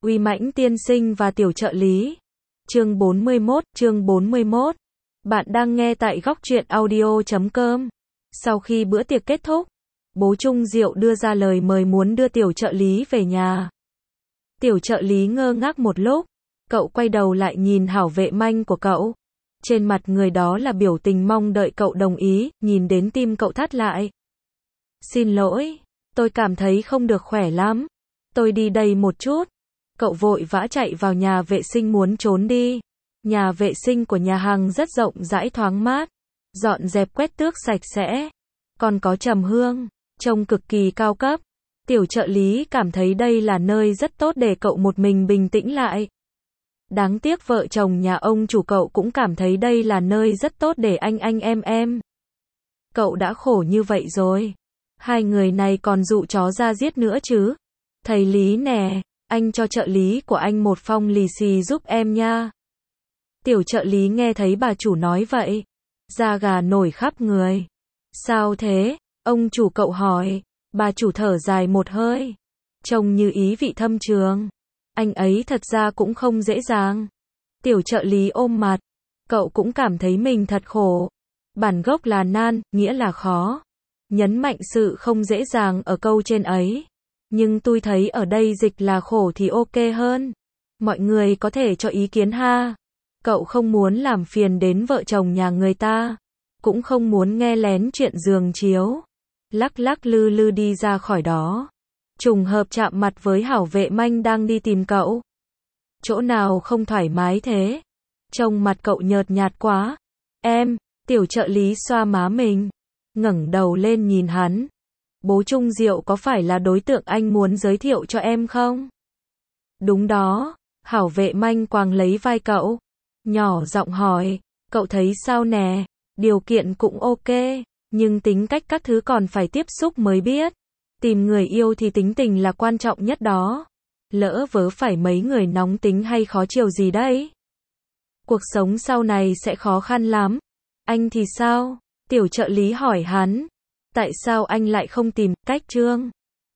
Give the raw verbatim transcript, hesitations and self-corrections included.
Uy Mãnh tiên sinh và tiểu trợ lý. Chương bốn mươi mốt, chương bốn mươi mốt. Bạn đang nghe tại góc truyện audio chấm com. Sau khi bữa tiệc kết thúc, bố Trung Diệu đưa ra lời mời muốn đưa tiểu trợ lý về nhà. Tiểu trợ lý ngơ ngác một lúc, cậu quay đầu lại nhìn Hảo Vệ Manh của cậu. Trên mặt người đó là biểu tình mong đợi cậu đồng ý, nhìn đến tim cậu thắt lại. Xin lỗi, tôi cảm thấy không được khỏe lắm. Tôi đi đây một chút. Cậu vội vã chạy vào nhà vệ sinh muốn trốn đi. Nhà vệ sinh của nhà hàng rất rộng rãi thoáng mát, dọn dẹp quét tước sạch sẽ, còn có trầm hương, trông cực kỳ cao cấp. Tiểu trợ lý cảm thấy đây là nơi rất tốt để cậu một mình bình tĩnh lại. Đáng tiếc vợ chồng nhà ông chủ cậu cũng cảm thấy đây là nơi rất tốt để anh anh em em. Cậu đã khổ như vậy rồi, hai người này còn dụ chó ra giết nữa chứ. Thầy Lý nè, anh cho trợ lý của anh một phong lì xì giúp em nha. Tiểu trợ lý nghe thấy bà chủ nói vậy, da gà nổi khắp người. Sao thế? Ông chủ cậu hỏi. Bà chủ thở dài một hơi, trông như ý vị thâm trường. Anh ấy thật ra cũng không dễ dàng. Tiểu trợ lý ôm mặt, cậu cũng cảm thấy mình thật khổ. Bản gốc là nan, nghĩa là khó. Nhấn mạnh sự không dễ dàng ở câu trên ấy. Nhưng tôi thấy ở đây dịch là khổ thì ok hơn. Mọi người có thể cho ý kiến ha. Cậu không muốn làm phiền đến vợ chồng nhà người ta, cũng không muốn nghe lén chuyện giường chiếu. Lắc lắc lư lư đi ra khỏi đó. Trùng hợp chạm mặt với Hảo Vệ Manh đang đi tìm cậu. Chỗ nào không thoải mái thế? Trông mặt cậu nhợt nhạt quá. Em, tiểu trợ lý xoa má mình, ngẩng đầu lên nhìn hắn. Bố Trung Diệu có phải là đối tượng anh muốn giới thiệu cho em không? Đúng đó, Hảo Vệ Manh quàng lấy vai cậu, nhỏ giọng hỏi, cậu thấy sao nè? Điều kiện cũng ok, nhưng tính cách các thứ còn phải tiếp xúc mới biết. Tìm người yêu thì tính tình là quan trọng nhất đó. Lỡ vớ phải mấy người nóng tính hay khó chiều gì đấy, cuộc sống sau này sẽ khó khăn lắm. Anh thì sao? Tiểu trợ lý hỏi hắn. Tại sao anh lại không tìm cách Trương?